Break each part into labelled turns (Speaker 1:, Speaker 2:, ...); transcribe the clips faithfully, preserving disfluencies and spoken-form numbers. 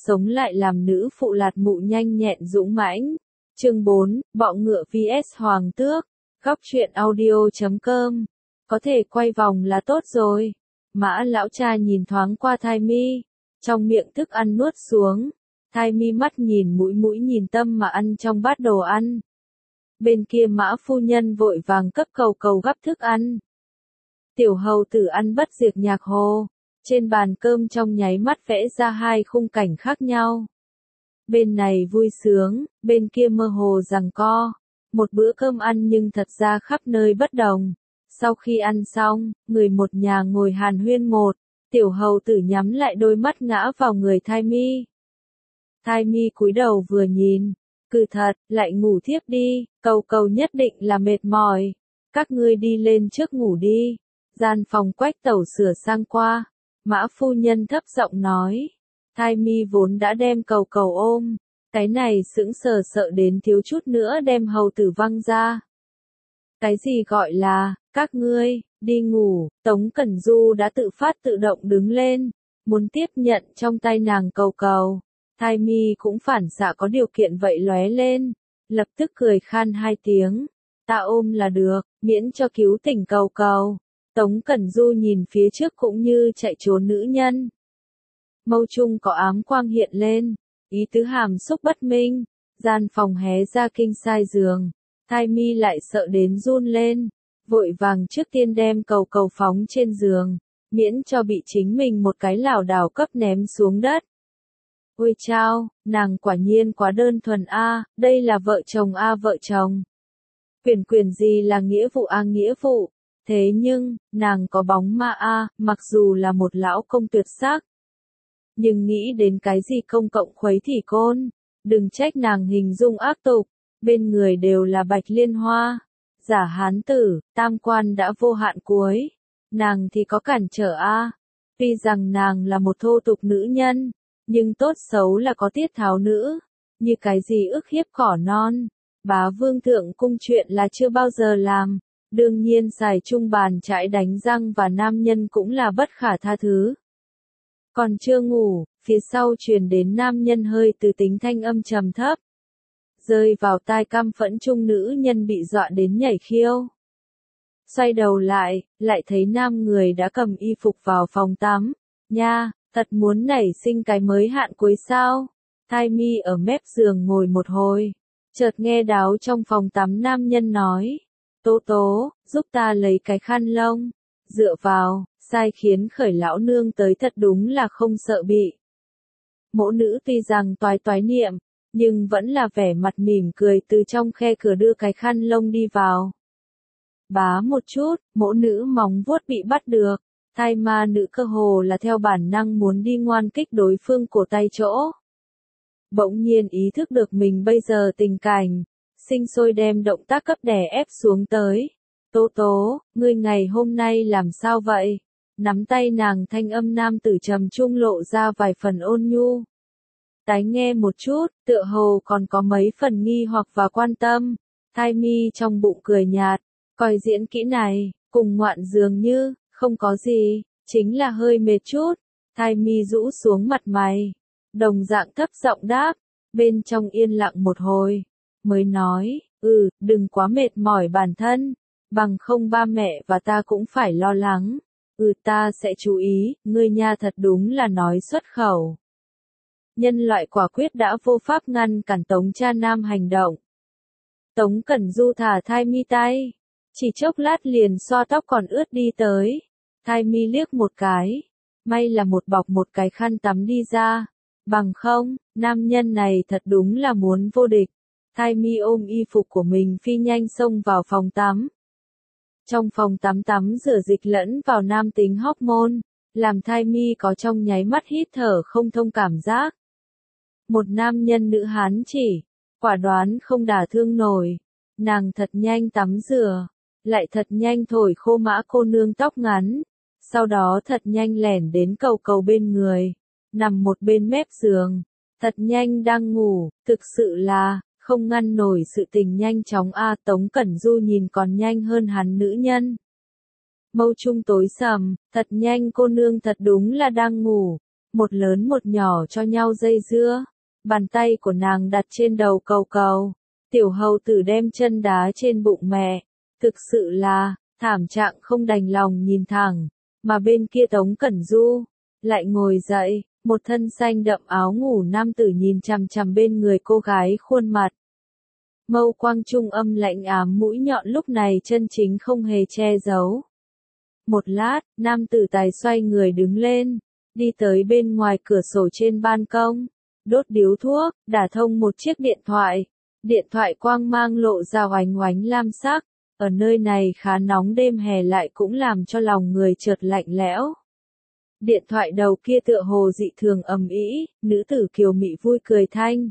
Speaker 1: sống lại làm nữ phụ lạt mụ nhanh nhẹn dũng mãnh. Chương bốn, bọ ngựa vs hoàng tước. Góc truyện audio chấm com. Có thể quay vòng là tốt rồi. Mã lão cha nhìn thoáng qua Thai Mi, trong miệng thức ăn nuốt xuống. Thai Mi mắt nhìn mũi mũi nhìn tâm mà ăn trong bát đồ ăn. Bên kia Mã phu nhân vội vàng cấp cầu cầu gắp thức ăn. Tiểu hầu tử ăn bất diệt nhạc hồ. Trên bàn cơm trong nháy mắt vẽ ra hai khung cảnh khác nhau. Bên này vui sướng, bên kia mơ hồ giằng co. Một bữa cơm ăn nhưng thật ra khắp nơi bất đồng. Sau khi ăn xong, người một nhà ngồi hàn huyên một. Tiểu hầu tử nhắm lại đôi mắt ngã vào người Thai Mi. Thai Mi cúi đầu vừa nhìn. Cừ thật, lại ngủ thiếp đi, cầu cầu nhất định là mệt mỏi. Các ngươi đi lên trước ngủ đi. Gian phòng Quách tẩu sửa sang qua. Mã phu nhân thấp giọng nói. Thai Mi vốn đã đem cầu cầu ôm. Cái này sững sờ sợ đến thiếu chút nữa đem hầu tử văng ra. Cái gì gọi là, các ngươi, đi ngủ, Tống Cẩn Du đã tự phát tự động đứng lên, muốn tiếp nhận trong tay nàng cầu cầu. Thai Mi cũng phản xạ có điều kiện vậy lóe lên, lập tức cười khan hai tiếng. Ta ôm là được, miễn cho cứu tỉnh cầu cầu. Tống Cẩn Du nhìn phía trước cũng như chạy trốn nữ nhân. Mâu trung có ám quang hiện lên, ý tứ hàm xúc bất minh, gian phòng hé ra kinh sai giường. Thai Mi lại sợ đến run lên, vội vàng trước tiên đem cầu cầu phóng trên giường, miễn cho bị chính mình một cái lảo đảo cấp ném xuống đất. Ôi chao, nàng quả nhiên quá đơn thuần a, đây là vợ chồng a vợ chồng. Quyền quyền gì là nghĩa vụ a nghĩa vụ, thế nhưng, nàng có bóng ma a, mặc dù là một lão công tuyệt sắc. Nhưng nghĩ đến cái gì công cộng khuấy thì côn, đừng trách nàng hình dung ác tục, bên người đều là bạch liên hoa, giả hán tử, tam quan đã vô hạn cuối, nàng thì có cản trở a. Tuy rằng nàng là một thô tục nữ nhân, nhưng tốt xấu là có tiết tháo nữ, như cái gì ức hiếp cỏ non, bá vương thượng cung chuyện là chưa bao giờ làm, đương nhiên xài chung bàn chải đánh răng và nam nhân cũng là bất khả tha thứ. Còn chưa ngủ, phía sau truyền đến nam nhân hơi từ tính thanh âm trầm thấp. Rơi vào tai căm phẫn trung nữ nhân bị dọa đến nhảy khiêu. Xoay đầu lại, lại thấy nam người đã cầm y phục vào phòng tắm. Nha, thật muốn nảy sinh cái mới hạn cuối sao. Thai Mi ở mép giường ngồi một hồi. Chợt nghe đáo trong phòng tắm nam nhân nói. Tố tố, giúp ta lấy cái khăn lông. Dựa vào, sai khiến khởi lão nương tới thật đúng là không sợ bị. Mỗ nữ tuy rằng toái toái niệm, nhưng vẫn là vẻ mặt mỉm cười từ trong khe cửa đưa cái khăn lông đi vào. Bá một chút, mỗ nữ móng vuốt bị bắt được, thai ma nữ cơ hồ là theo bản năng muốn đi ngoan kích đối phương cổ tay chỗ. Bỗng nhiên ý thức được mình bây giờ tình cảnh, sinh sôi đem động tác cấp đè ép xuống tới. Tố tố, ngươi ngày hôm nay làm sao vậy? Nắm tay nàng thanh âm nam tử trầm trung lộ ra vài phần ôn nhu. Tái nghe một chút, tựa hồ còn có mấy phần nghi hoặc và quan tâm. Thai Mi trong bụng cười nhạt, coi diễn kỹ này, cùng ngoạn dường như, không có gì, chính là hơi mệt chút. Thai Mi rũ xuống mặt mày, đồng dạng thấp giọng đáp, bên trong yên lặng một hồi, mới nói, ừ, đừng quá mệt mỏi bản thân, bằng không ba mẹ và ta cũng phải lo lắng. Ừ ta sẽ chú ý, ngươi nha thật đúng là nói xuất khẩu. Nhân loại quả quyết đã vô pháp ngăn cản Tống cha nam hành động. Tống Cẩn Du thả Thai Mi tay, chỉ chốc lát liền xoa tóc còn ướt đi tới. Thai Mi liếc một cái, may là một bọc một cái khăn tắm đi ra, bằng không, nam nhân này thật đúng là muốn vô địch. Thai Mi ôm y phục của mình phi nhanh xông vào phòng tắm. Trong phòng tắm tắm rửa dịch lẫn vào nam tính hormone, làm Thai Mi có trong nháy mắt hít thở không thông cảm giác. Một nam nhân nữ hán chỉ, quả đoán không đả thương nổi, nàng thật nhanh tắm rửa, lại thật nhanh thổi khô Mã cô nương tóc ngắn, sau đó thật nhanh lẻn đến cầu cầu bên người, nằm một bên mép giường, thật nhanh đang ngủ, thực sự là, không ngăn nổi sự tình nhanh chóng a. Tống Cẩn Du nhìn còn nhanh hơn hắn nữ nhân. Mâu trung tối sầm, thật nhanh cô nương thật đúng là đang ngủ, một lớn một nhỏ cho nhau dây dưa. Bàn tay của nàng đặt trên đầu cầu cầu. Tiểu hầu tử đem chân đá trên bụng mẹ. Thực sự là, thảm trạng không đành lòng nhìn thẳng. Mà bên kia Tống Cẩn Du, lại ngồi dậy, một thân xanh đậm áo ngủ nam tử nhìn chằm chằm bên người cô gái khuôn mặt. Mâu quang trung âm lạnh ám mũi nhọn lúc này chân chính không hề che giấu. Một lát, nam tử tài xoay người đứng lên, đi tới bên ngoài cửa sổ trên ban công, đốt điếu thuốc, đả thông một chiếc điện thoại. Điện thoại quang mang lộ ra oánh oánh lam sắc, ở nơi này khá nóng đêm hè lại cũng làm cho lòng người chợt lạnh lẽo. Điện thoại đầu kia tựa hồ dị thường ầm ĩ, nữ tử kiều mị vui cười thanh.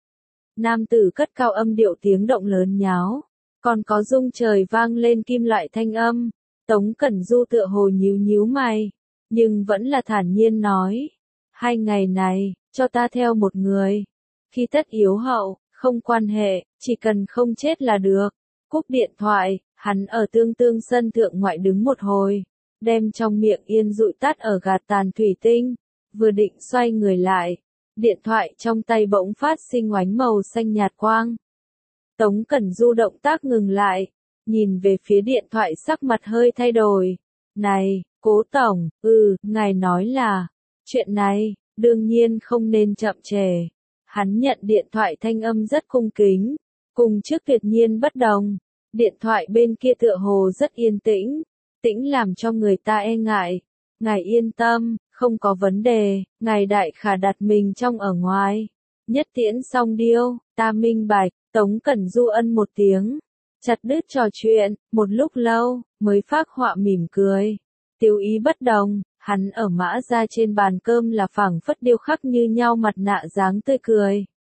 Speaker 1: Nam tử cất cao âm điệu tiếng động lớn nháo, còn có rung trời vang lên kim loại thanh âm. Tống Cẩn Du tựa hồ nhíu nhíu mày, nhưng vẫn là thản nhiên nói, hai ngày này, cho ta theo một người. Khi tất yếu hậu, không quan hệ, chỉ cần không chết là được. Cúp điện thoại, hắn ở tương tương sân thượng ngoại đứng một hồi, đem trong miệng yên dụi tắt ở gạt tàn thủy tinh, vừa định xoay người lại. Điện thoại trong tay bỗng phát sinh oánh màu xanh nhạt quang. Tống Cẩn Du động tác ngừng lại, nhìn về phía điện thoại sắc mặt hơi thay đổi. Này, Cố Tổng, ừ, ngài nói là, chuyện này, đương nhiên không nên chậm trễ. Hắn nhận điện thoại thanh âm rất cung kính, cùng trước tuyệt nhiên bất đồng. Điện thoại bên kia tựa hồ rất yên tĩnh, tĩnh làm cho người ta e ngại. Ngài yên tâm, không có vấn đề, ngài đại khả đặt mình trong ở ngoài. Nhất tiễn xong điêu, ta minh bạch, Tống Cẩn Du ân một tiếng. Chặt đứt trò chuyện, một lúc lâu, mới phác họa mỉm cười. Tiêu ý bất đồng, hắn ở mã ra trên bàn cơm là phảng phất điêu khắc như nhau mặt nạ dáng tươi cười.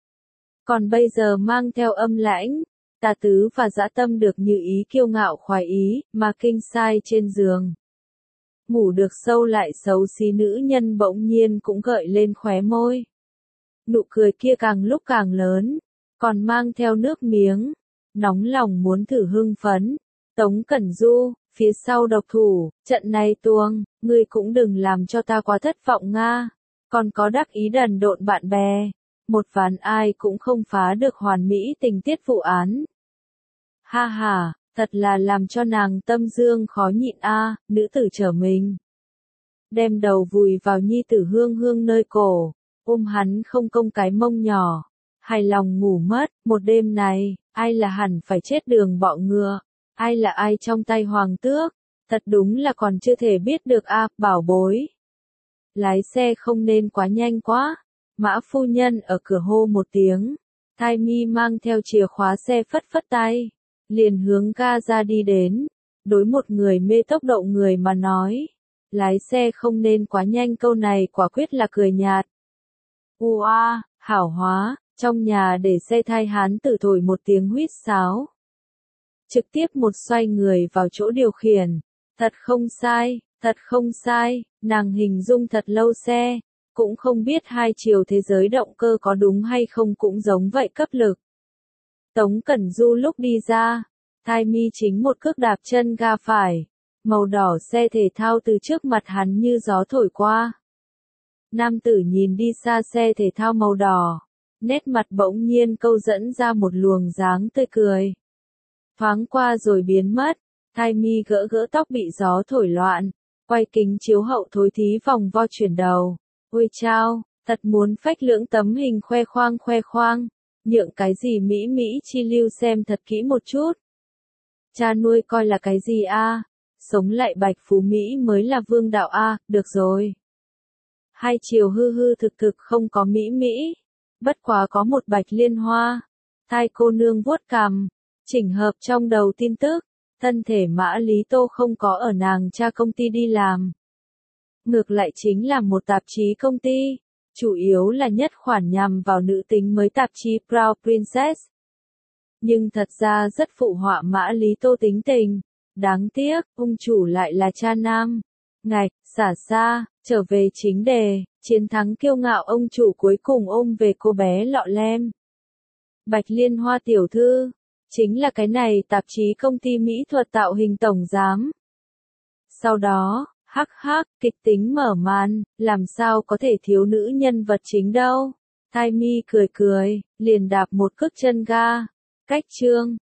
Speaker 1: Còn bây giờ mang theo âm lãnh, tà tứ và dã tâm được như ý kiêu ngạo khoái ý, mà kinh sai trên giường. Ngủ được sâu lại xấu xí nữ nhân bỗng nhiên cũng gợi lên khóe môi. Nụ cười kia càng lúc càng lớn, còn mang theo nước miếng, nóng lòng muốn thử hưng phấn. Tống Cẩn Du, phía sau độc thủ, trận này tuông, ngươi cũng đừng làm cho ta quá thất vọng nga. Còn có đắc ý đần độn bạn bè, một ván ai cũng không phá được hoàn mỹ tình tiết vụ án. Ha ha, thật là làm cho nàng tâm dương khó nhịn a, nữ tử trở mình. Đem đầu vùi vào nhi tử hương hương nơi cổ, ôm hắn không công cái mông nhỏ, hài lòng ngủ mất. Một đêm này, ai là hẳn phải chết đường bọ ngựa, ai là ai trong tay hoàng tước, thật đúng là còn chưa thể biết được a, bảo bối. Lái xe không nên quá nhanh quá. Mã phu nhân ở cửa hô một tiếng, Thai Mi mang theo chìa khóa xe phất phất tay, liền hướng ga ra đi đến. Đối một người mê tốc độ người mà nói, lái xe không nên quá nhanh, câu này quả quyết là cười nhạt. Ua, hảo hóa, trong nhà để xe thai hán tử thổi một tiếng huýt sáo. Trực tiếp một xoay người vào chỗ điều khiển, thật không sai, thật không sai, nàng hình dung thật lâu xe. Cũng không biết hai chiều thế giới động cơ có đúng hay không cũng giống vậy cấp lực. Tống Cẩn Du lúc đi ra, Thai Mi chính một cước đạp chân ga phải, màu đỏ xe thể thao từ trước mặt hắn như gió thổi qua. Nam tử nhìn đi xa xe thể thao màu đỏ, nét mặt bỗng nhiên câu dẫn ra một luồng dáng tươi cười. Thoáng qua rồi biến mất, Thai Mi gỡ gỡ tóc bị gió thổi loạn, quay kính chiếu hậu thối thí vòng vo chuyển đầu. Ôi chao, thật muốn phách lưỡng tấm hình khoe khoang khoe khoang, nhượng cái gì Mỹ Mỹ chi lưu xem thật kỹ một chút. Cha nuôi coi là cái gì a? Sống lại bạch phú Mỹ mới là vương đạo a, được rồi. Hai chiều hư hư thực thực không có Mỹ Mỹ, bất quá có một bạch liên hoa. Thai cô nương vuốt cằm, chỉnh hợp trong đầu tin tức, thân thể Mã Lý Tô không có ở nàng cha công ty đi làm. Ngược lại chính là một tạp chí công ty, chủ yếu là nhất khoản nhằm vào nữ tính mới tạp chí Proud Princess. Nhưng thật ra rất phụ họa Mã Lý Tô tính tình, đáng tiếc, ông chủ lại là cha nam. Ngạch, xả xa, trở về chính đề, chiến thắng kiêu ngạo ông chủ cuối cùng ôm về cô bé lọ lem. Bạch Liên Hoa tiểu thư, chính là cái này tạp chí công ty mỹ thuật tạo hình tổng giám. Sau đó, Hắc hắc, kịch tính mở màn, làm sao có thể thiếu nữ nhân vật chính đâu. Thai mi cười cười, liền đạp một cước chân ga. Cách chương